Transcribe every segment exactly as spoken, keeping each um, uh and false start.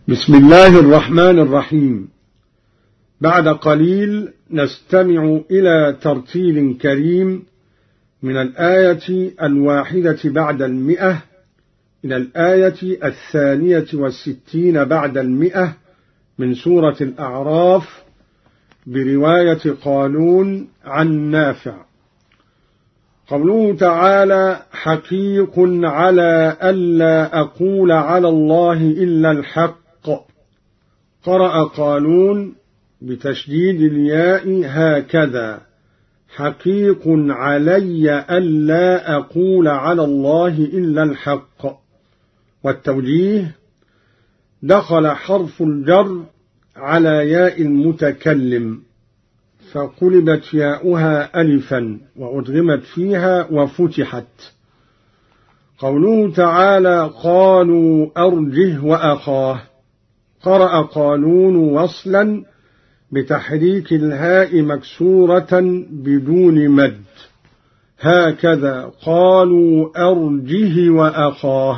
بسم الله الرحمن الرحيم. بعد قليل نستمع إلى ترتيل كريم من الآية الواحدة بعد المئة إلى الآية الثانية والستين بعد المئة من سورة الأعراف برواية قالون عن نافع. قوله تعالى: حقيق على ألا أقول على الله إلا الحق. قرأ قالون بتشديد الياء هكذا: حقيق علي ألا أقول على الله إلا الحق. والتوجيه: دخل حرف الجر على ياء المتكلم فقلبت ياؤها ألفا وأدغمت فيها وفتحت. قوله تعالى: قالوا أرجه وأخاه. قرأ قالون وصلا بتحريك الهاء مكسورة بدون مد هكذا: قالوا أرجه وأخاه.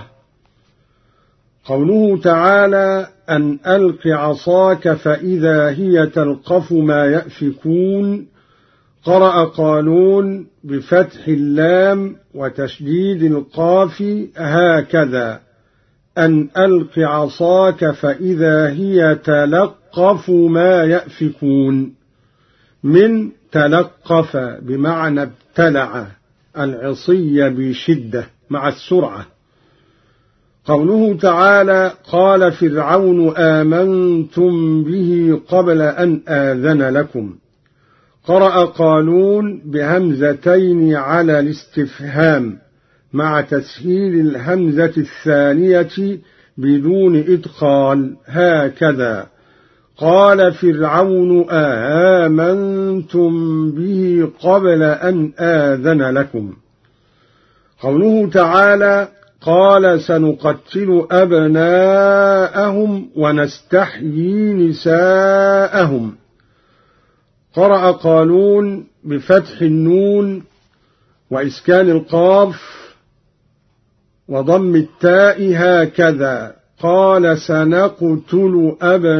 قوله تعالى: أن ألق عصاك فإذا هي تلقف ما يأفكون. قرأ قالون بفتح اللام وتشديد القاف هكذا: أن ألق عصاك فإذا هي تلقف ما يأفكون، من تلقف بمعنى ابتلع العصي بشدة مع السرعة. قوله تعالى: قال فرعون آمنتم به قبل أن آذن لكم. قرأ قالون بهمزتين على الاستفهام مع تسهيل الهمزة الثانية بدون إدخال هكذا: قال فرعون آمنتم به قبل أن آذن لكم. قوله تعالى: قال سنقتل أبناءهم ونستحيي نساءهم. قرأ قالون بفتح النون وإسكان القاف وضم التاء هكذا: قال سنقتل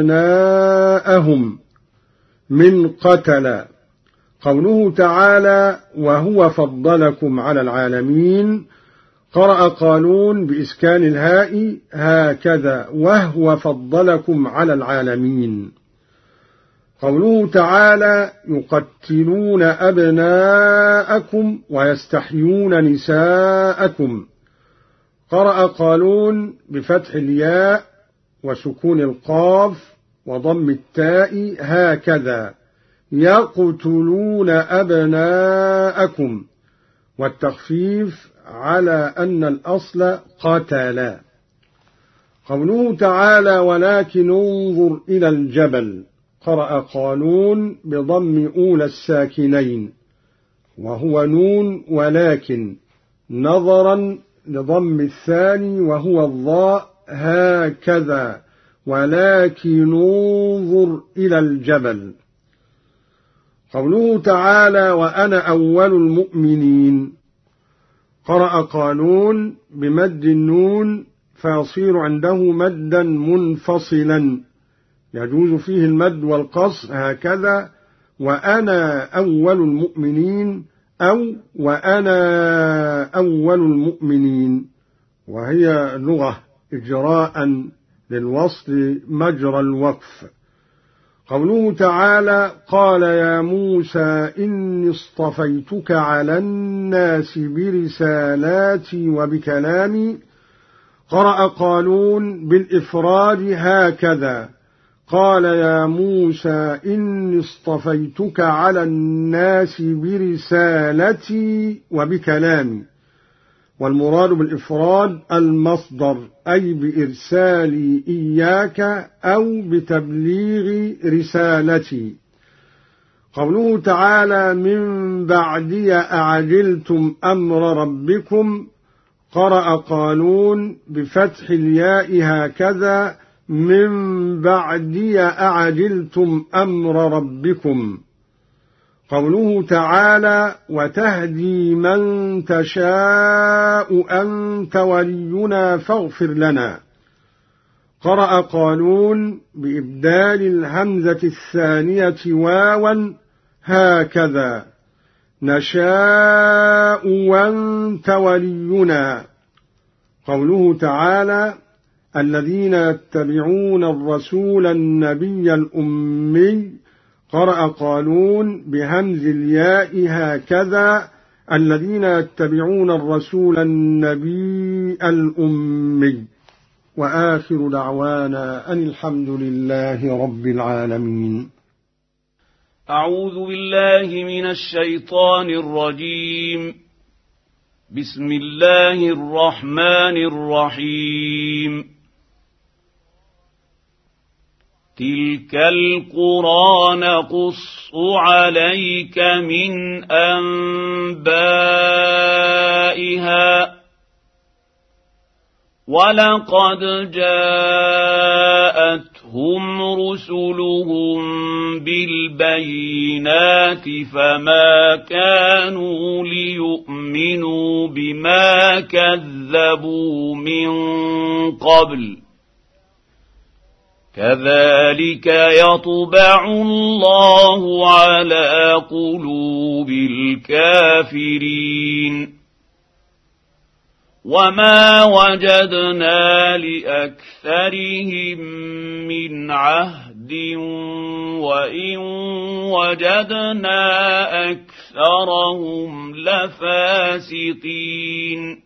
أبناءهم، من قتل. قوله تعالى: وهو فضلكم على العالمين. قرأ قالون بإسكان الهاء هكذا: وهو فضلكم على العالمين. قوله تعالى: يقتلون أبناءكم ويستحيون نساءكم. قرأ قالون بفتح الياء وسكون القاف وضم التاء هكذا: يقتلون أبناءكم، والتخفيف على أن الأصل قتل. قوله تعالى: ولكن انظر إلى الجبل. قرأ قالون بضم أولى الساكنين وهو نون ولكن، نظرا لضم الثاني وهو الضاء هكذا: ولكن انظر إلى الجبل. قوله تعالى: وأنا أول المؤمنين. قرأ قالون بمد النون فيصير عنده مدا منفصلا يجوز فيه المد والقصر هكذا: وأنا أول المؤمنين أو وأنا أول المؤمنين، وهي لغة إجراء للوصل مجرى الوقف. قوله تعالى: قال يا موسى إني اصطفيتك على الناس برسالاتي وبكلامي. قرأ قالون بالإفراد هكذا: قال يا موسى إني اصطفيتك على الناس برسالتي وبكلامي. والمراد بالإفراد المصدر، أي بإرسالي إياك أو بتبليغ رسالتي. قوله تعالى: من بعدي أعجلتم أمر ربكم. قرأ قالون بفتح الياء هكذا: من بعدي أعجلتم أمر ربكم. قوله تعالى: وتهدي من تشاء أنت ولينا فاغفر لنا. قرأ قالون بإبدال الهمزة الثانية واوا هكذا: نشاء وانت ولينا. قوله تعالى: الذين يتبعون الرسول النبي الأمي، قرأ قالون بهمز الياء هكذا: الذين يتبعون الرسول النبي الأمي. وآخر دعوانا أن الحمد لله رب العالمين. أعوذ بالله من الشيطان الرجيم. بسم الله الرحمن الرحيم. تلك القرى نقص عليك من أنبائها، ولقد جاءتهم رسلهم بالبينات فما كانوا ليؤمنوا بما كذبوا من قبل، كذلك يطبع الله على قلوب الكافرين. وما وجدنا لأكثرهم من عهد، وإن وجدنا أكثرهم لفاسقين.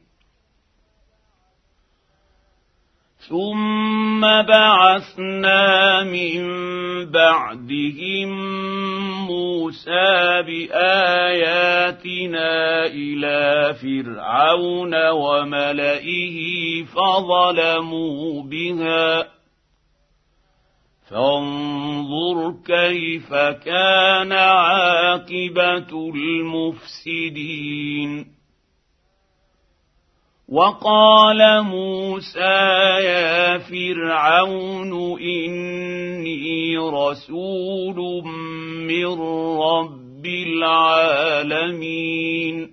ثم بعثنا من بعدهم موسى بآياتنا إلى فرعون وملئه فظلموا بها، فانظر كيف كان عاقبة المفسدين. وقال موسى يا فرعون إني رسول من رب العالمين،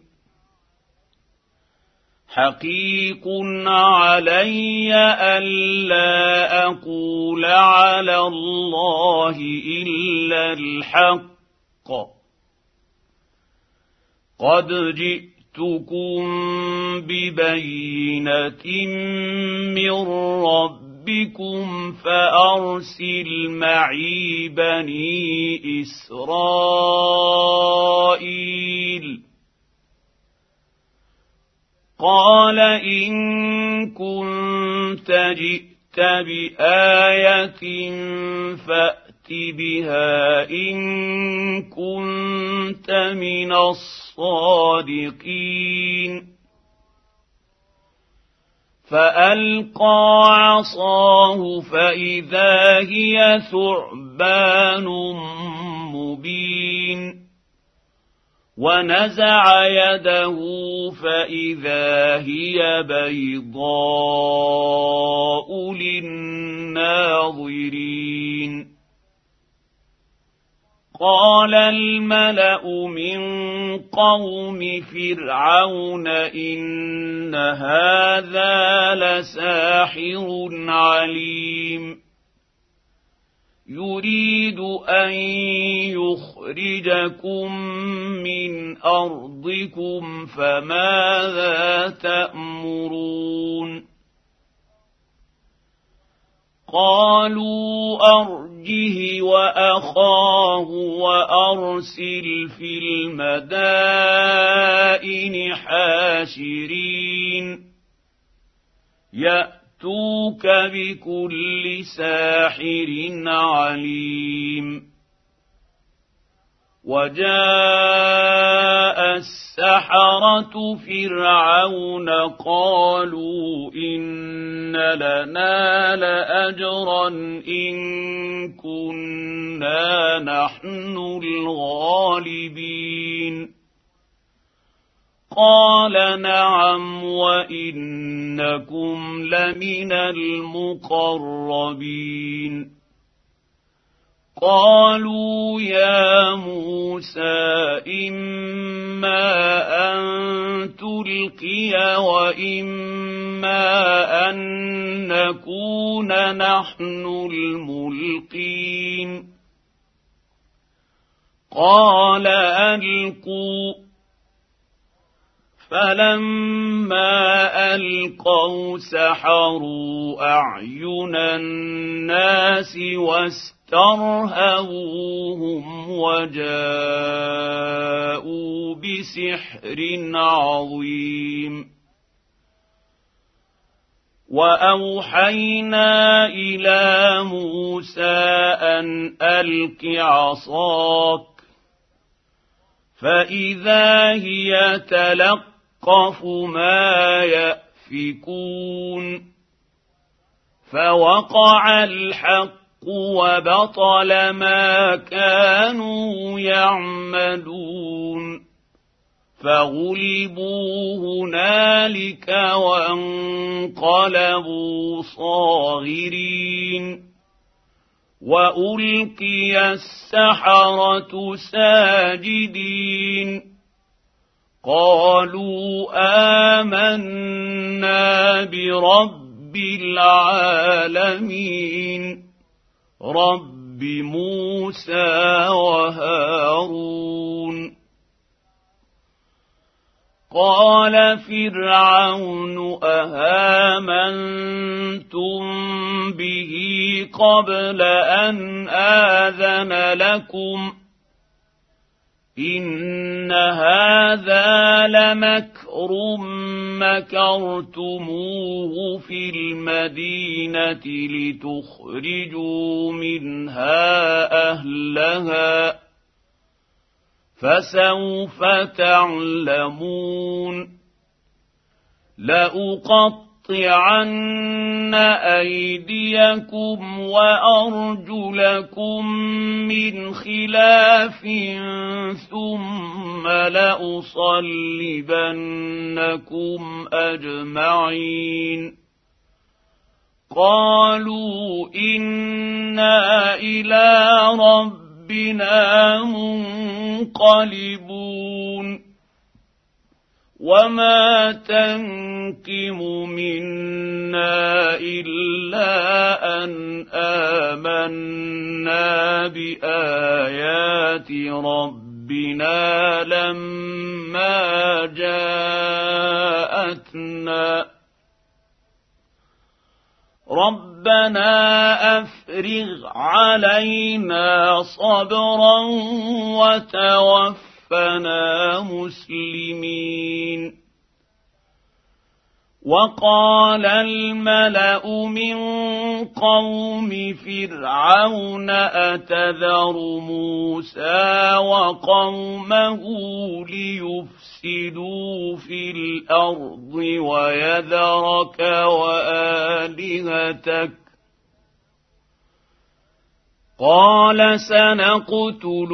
حقيق علي ألا أقول على الله إلا الحق، قد جئت جئتكم ببينة من ربكم فأرسل معي بني إسرائيل. قال إن كنت جئت بآية فأت بها إن كنت من الصادقين. فألقى عصاه فإذا هي ثعبان مبين، ونزع يده فإذا هي بيضاء للناظرين. قال الملأ من قوم فرعون إن هذا لساحر عليم، يريد أن يخرجكم من أرضكم فماذا تأمرون؟ قالوا أرجه وأخاه وأرسل في المدائن حاشرين يأتوك بكل ساحر عليم. وجاء السحرة فرعون قالوا إن لنا لأجرا إن كنا نحن الغالبين. قال نعم وإنكم لمن المقربين. قالوا يا موسى إما أن تلقي وإما أن نكون نحن الملقين قال ألقوا فلما ألقوا سحروا أعين الناس واسترهبوهم وجاءوا بسحر عظيم وأوحينا إلى موسى أن ألق عصاك فإذا هي تلقف ما يأفكون فوقع الحق وبطل ما كانوا يعملون فغلبوا هنالك وانقلبوا صاغرين وألقي السحرة ساجدين قالوا آمنا برب العالمين رب موسى وهارون قال فرعون أهامنتم به قبل أن آذن لكم إن هذا لمكر مكرتموه في المدينة لتخرجوا منها أهلها فسوف تعلمون لأقطعن أيديكم وأرجلكم من خلاف ثم لأصلبنكم أجمعين قالوا إنا إلى ربنا منقلبون وما تنقم منا إلا أن آمنا بآيات ربنا لما جاءتنا ربنا أفرغ علينا صبرا وتوفنا فنا مسلمين وقال الملأ من قوم فرعون أتذر موسى وقومه ليفسدوا في الأرض ويذرك وآلهتك قال سنقتل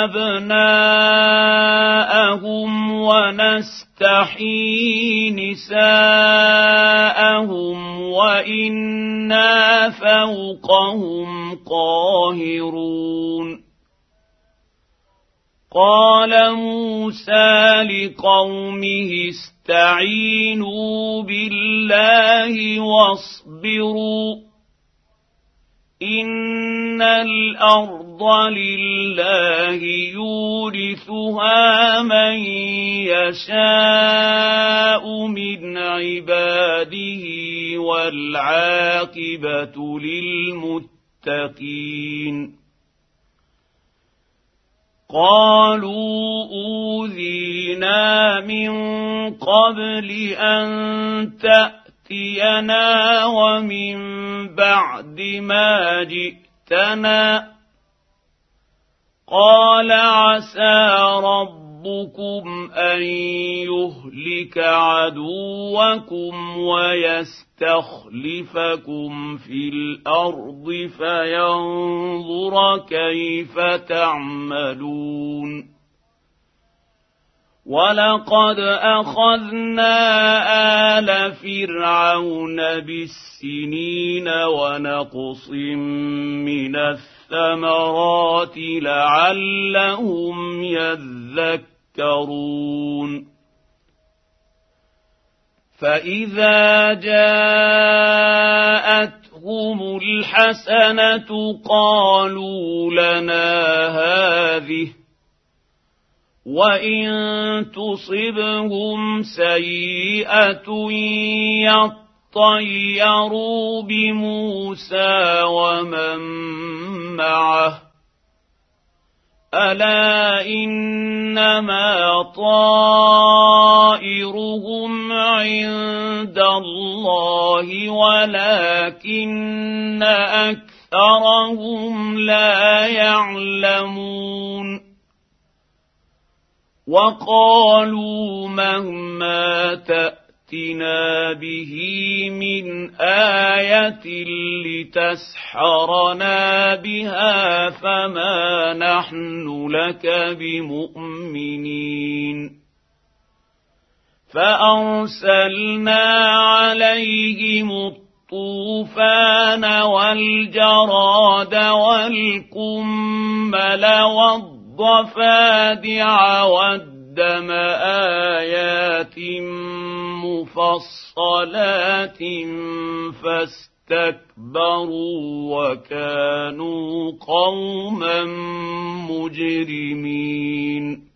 أبناءهم ونستحيي نساءهم وإنا فوقهم قاهرون قال موسى لقومه استعينوا بالله واصبروا إن الأرض لله يورثها من يشاء من عباده والعاقبة للمتقين قالوا أوذينا من قبل أن تأتينا ومن بعد ما جئتنا قال عسى ربكم أن يهلك عدوكم ويستخلفكم في الأرض فينظر كيف تعملون ولقد أخذنا آل فرعون بالسنين ونقص من الثمرات لعلهم يذكرون فإذا جاءتهم الحسنة قالوا لنا هذه وإن تصبهم سيئة يطيروا بموسى ومن معه ألا إنما طائرهم عند الله ولكن أكثرهم لا يعلمون وقالوا مهما تأتنا به من آية لتسحرنا بها فما نحن لك بمؤمنين فأرسلنا عليهم الطوفان والجراد والقمل والضفادع والدم آيات مفصلات فاستكبروا وكانوا قوما مجرمين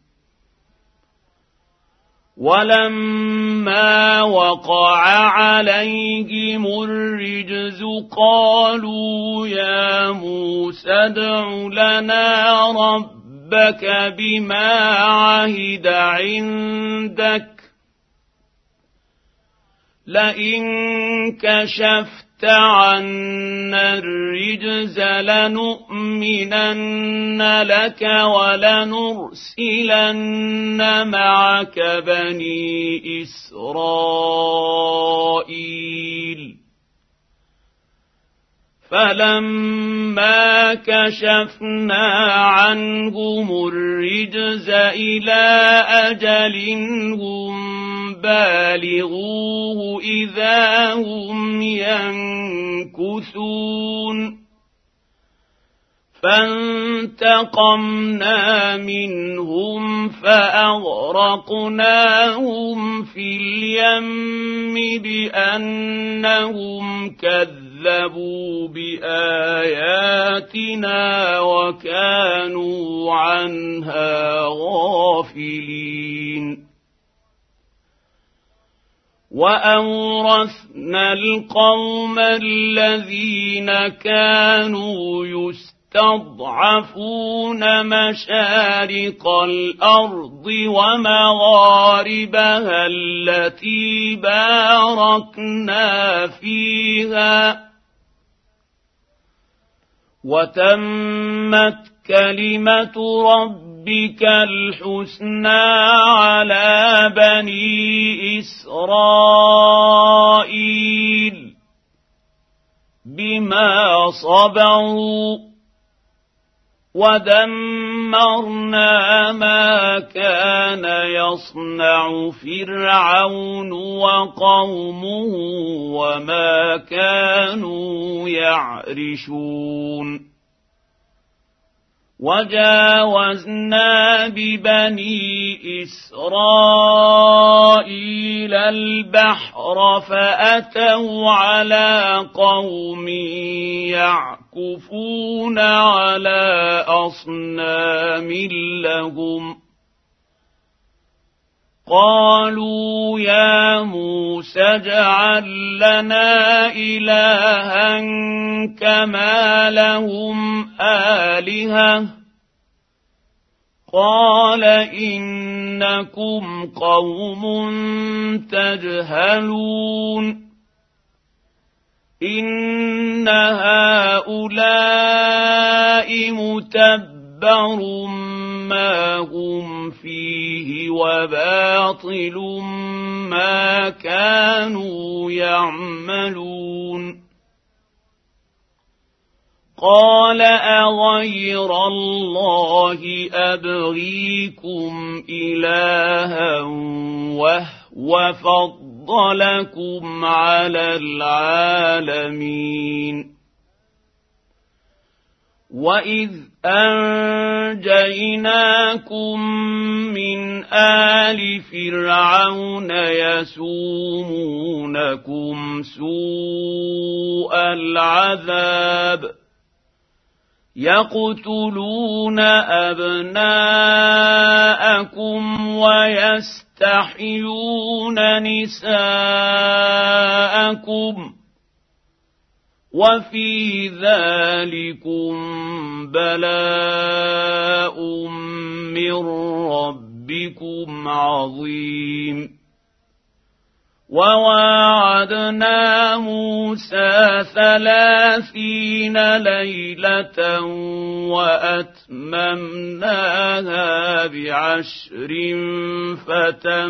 ولما وقع عليهم الرجز قالوا يا موسى ادع لنا ربك بما عهد عندك لئن كشفت عنا الرجز لنؤمنن لك ولنرسلن معك بني إسرائيل فلما كشفنا عنهم الرجز إلى أجل هم بالغوه إذا هم ينكثون فانتقمنا منهم فأغرقناهم في اليم بأنهم كذبوا بآياتنا وكانوا عنها غافلين وأورثنا القوم الذين كانوا يستضعفون مشارق الأرض ومغاربها التي باركنا فيها وتمت كلمة ربك الحسنى على بني إسرائيل بما صبروا ودمرنا ما كان يصنع فرعون وقومه وما كانوا يعرشون وجاوزنا ببني إسرائيل البحر فأتوا على قوم يعكفون على أصنام لهم قالوا يا موسى اجعل لنا إلها كما لهم آلهة قال إنكم قوم تجهلون إن هؤلاء متبر ما هم فيه وباطل ما كانوا يعملون قال أغير الله أبغيكم إلها وهو فضلكم على العالمين وإذ أنجيناكم من آل فرعون يسومونكم سوء العذاب يقتلون أبناءكم ويستحيون نساءكم وفي ذلكم بلاء من ربكم عظيم وواعدنا موسى ثلاثين ليلة وأتممناها بعشر فتم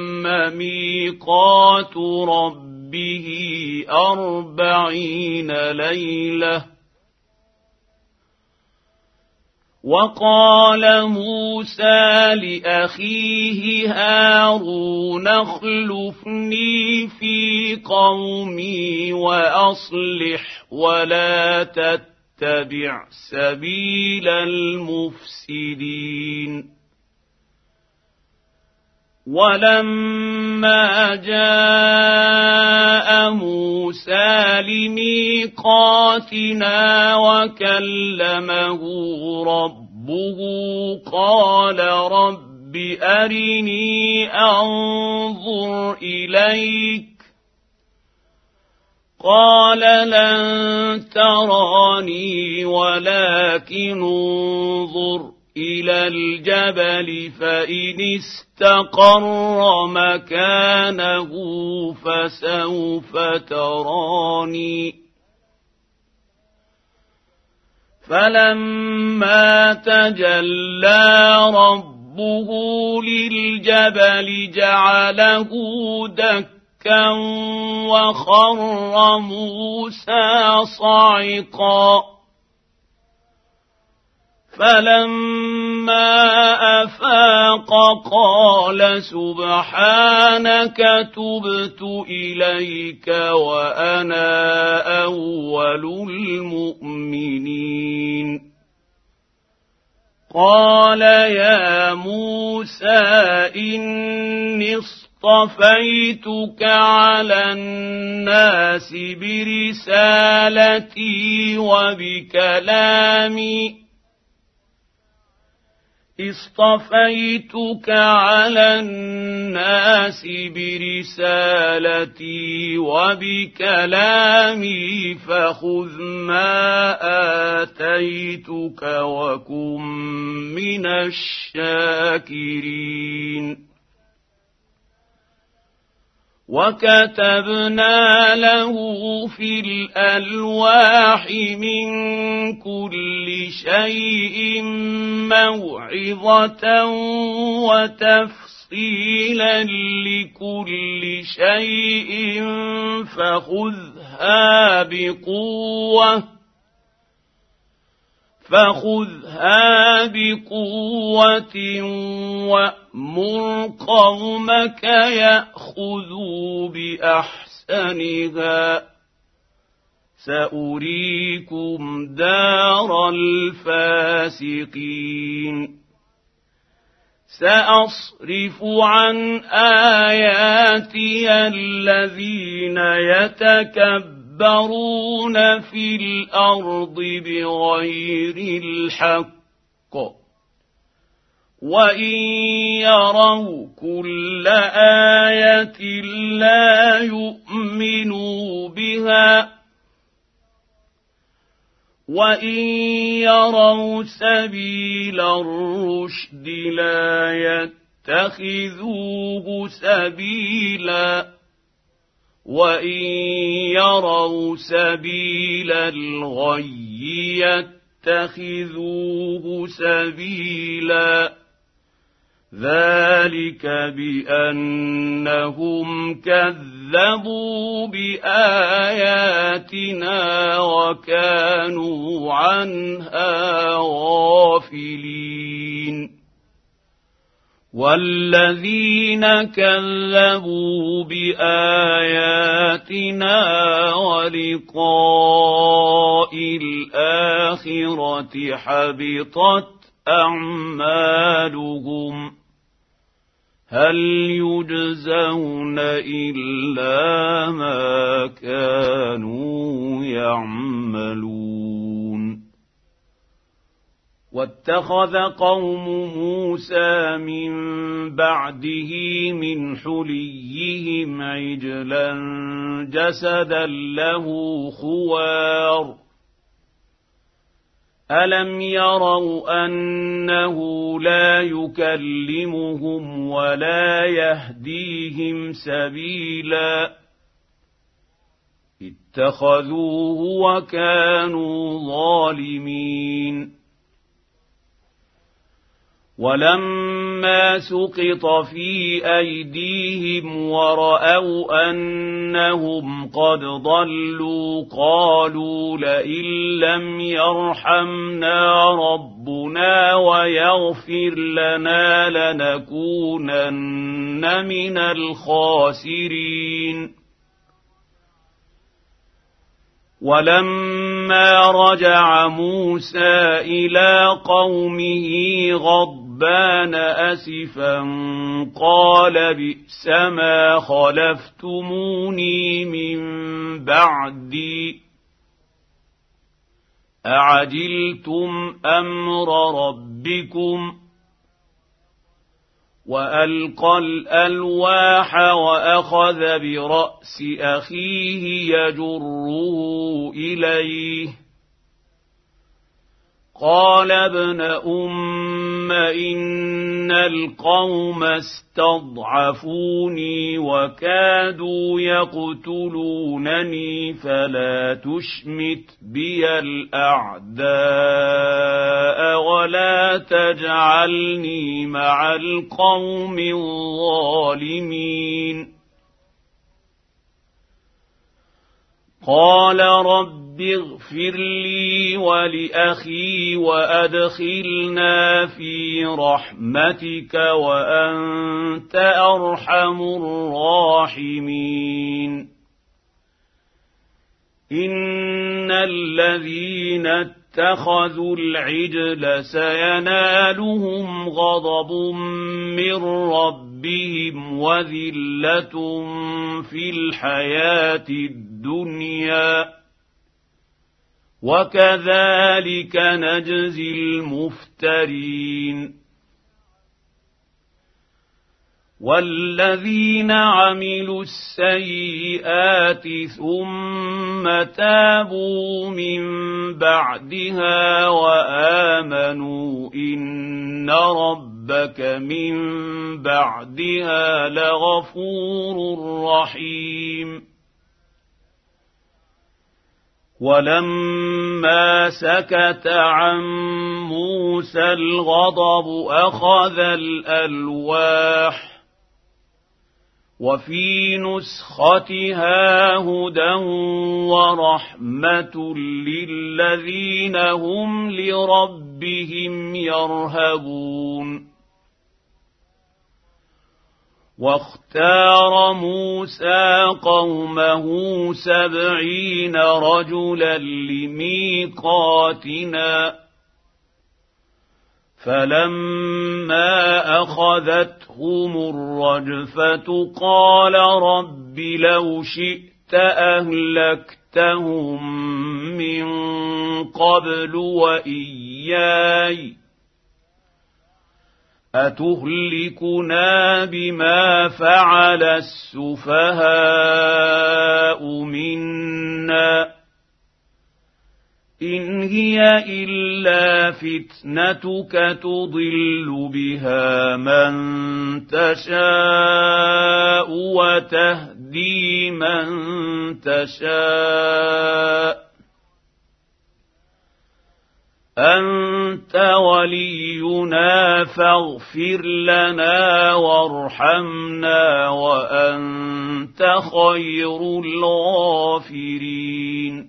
ميقات ربه أربعين ليلة وقال موسى لأخيه هارون اخلفني في قومي وأصلح ولا تتبع سبيل المفسدين ولما جاء موسى لميقاتنا وكلمه ربه قال رب أرني أنظر إليك قال لن تراني ولكن انظر إلى الجبل فإن استقر مكانه فسوف تراني فلما تجلى ربه للجبل جعله دكا وخر موسى صعقا فلما أفاق قال سبحانك تبت إليك وأنا أول المؤمنين قال يا موسى إني اصطفيتك على الناس برسالتي وبكلامي اصطفيتك على الناس برسالتي وبكلامي فخذ ما آتيتك وكن من الشاكرين وكتبنا له في الألواح من كل شيء موعظة وتفصيلا لكل شيء فخذها بقوة فخذها بقوة وأمر قومك يأخذوا بأحسنها سأريكم دار الفاسقين سأصرف عن آياتي الذين يتكبرون يتكبرون في الأرض بغير الحق وإن يروا كل آية لا يؤمنوا بها وإن يروا سبيل الرشد لا يتخذوه سبيلا وإن يروا سبيل الغي يتخذوه سبيلا ذلك بأنهم كذبوا بآياتنا وكانوا عنها غافلين والذين كذبوا بآياتنا ولقاء الآخرة حبطت أعمالهم هل يجزون إلا ما كانوا يعملون واتخذ قوم موسى من بعده من حليهم عجلا جسدا له خوار ألم يروا أنه لا يكلمهم ولا يهديهم سبيلا اتخذوه وكانوا ظالمين ولما سقط في أيديهم ورأوا أنهم قد ضلوا قالوا لئن لم يرحمنا ربنا ويغفر لنا لنكونن من الخاسرين ولما رجع موسى إلى قومه غضبان أسفا قال بئس ما خلفتموني من بعدي أعجلتم أمر ربكم وألقى الألواح وأخذ برأس أخيه يجره إليه قال ابن أم إن القوم استضعفوني وكادوا يقتلونني فلا تشمت بي الأعداء ولا تجعلني مع القوم الظالمين قال رب اغفر لي ولأخي وأدخلنا في رحمتك وأنت أرحم الراحمين إن الذين اتخذوا العجل سينالهم غضب من ربهم وذلة في الحياة الدنيا وكذلك نجزي المفترين والذين عملوا السيئات ثم تابوا من بعدها وآمنوا إن ربك من بعدها لغفور رحيم ولما سكت عن موسى الغضب أخذ الألواح وفي نسختها هدى ورحمة للذين هم لربهم يرهبون واختار موسى قومه سبعين رجلا لميقاتنا فلما أخذتهم الرجفة قال رب لو شئت أهلكتهم من قبل وإياي أتهلكنا بما فعل السفهاء منا إن هي إلا فتنتك تضل بها من تشاء وتهدي من تشاء أنت ولينا فاغفر لنا وارحمنا وأنت خير الغافرين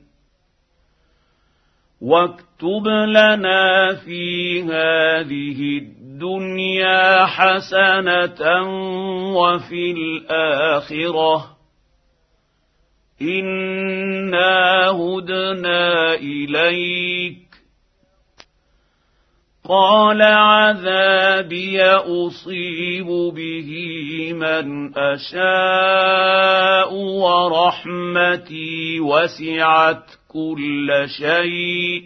واكتب لنا في هذه الدنيا حسنة وفي الآخرة إنا هدنا إليك قال عذابي أصيب به من أشاء ورحمتي وسعت كل شيء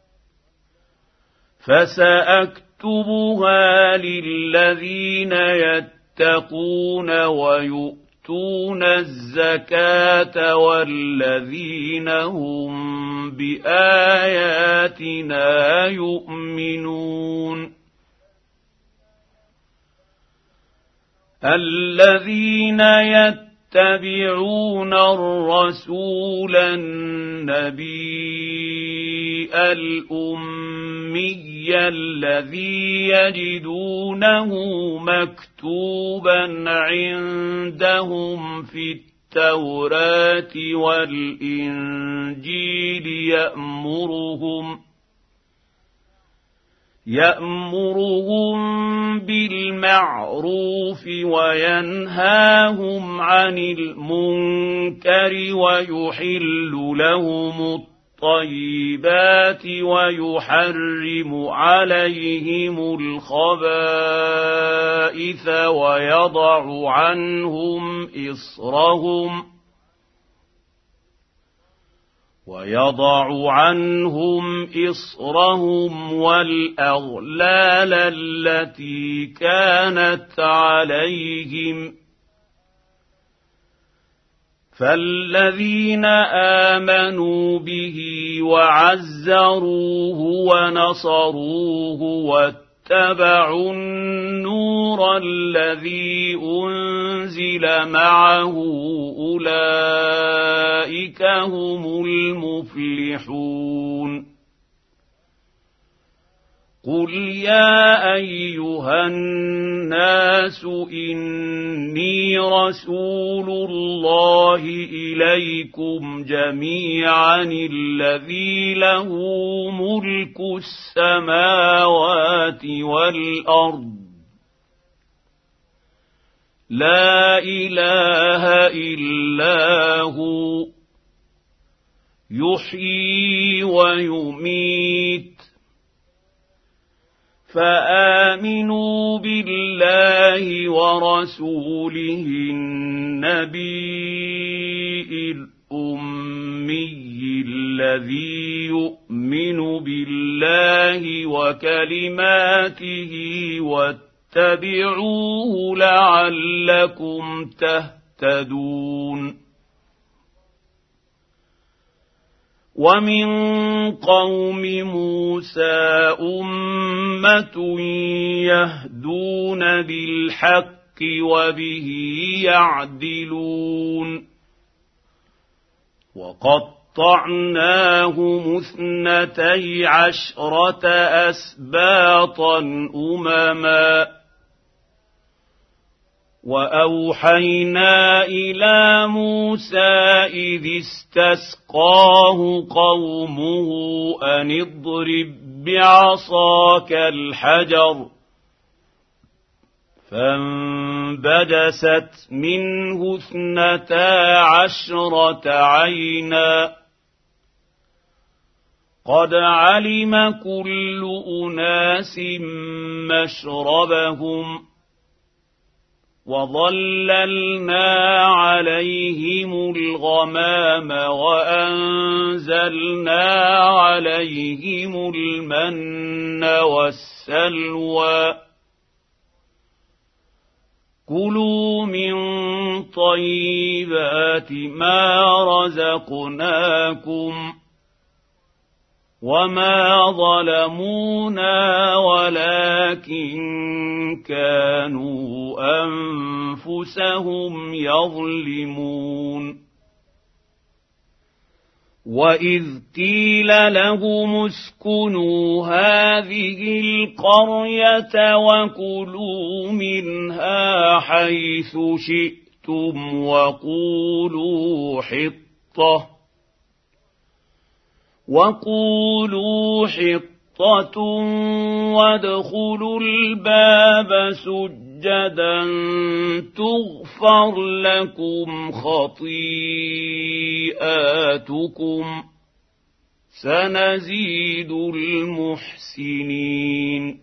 فسأكتبها للذين يتقون ويؤتون الزكاة والذين هم بآياتنا يؤمنون الذين يتبعون الرسول النبي الأمي الذي يجدونه مكتوبا عندهم في التوراة والإنجيل يأمرهم يأمرهم بالمعروف وينهاهم عن المنكر ويحل لهم الطيبات ويحرم عليهم الخبائث ويضع عنهم إصرهم ويضع عنهم إصرهم والأغلال التي كانت عليهم فالذين آمنوا به وعزروه ونصروه واتبعوا النور الذي أنزل معه أولئك هم المفلحون قل يا أيها الناس إني رسول الله إليكم جميعا الذي له ملك السماوات والأرض لا إله إلا هو يحيي ويميت فآمنوا بالله ورسوله النبي الأمي الذي يؤمن بالله وكلماته واتبعوه لعلكم تهتدون ومن قوم موسى أمة يهدون بالحق وبه يعدلون وقطعناهم اثنتي عشرة أسباطا أمما وأوحينا إلى موسى إذ استسقاه قومه أن اضرب بعصاك الحجر فانبجست منه اثنتا عشرة عينا قد علم كل أناس مشربهم وظللنا عليهم الغمام وأنزلنا عليهم المن والسلوى كلوا من طيبات ما رزقناكم وما ظلمونا ولكن كانوا أنفسهم يظلمون وإذ قيل لهم اسكنوا هذه القرية وكلوا منها حيث شئتم وقولوا حطة وقولوا حطة وادخلوا الباب سجدا تغفر لكم خطيئاتكم سنزيد المحسنين.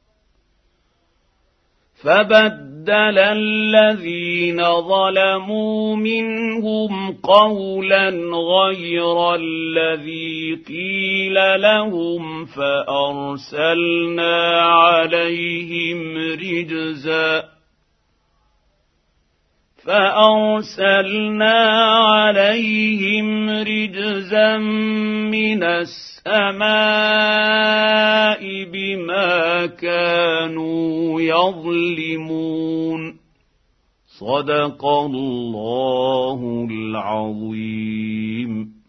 فبدل الذين ظلموا منهم قولا غير الذي قيل لهم فأرسلنا عليهم رجزا فأرسلنا عليهم رجزا من السماء بما كانوا يظلمون. صدق الله العظيم.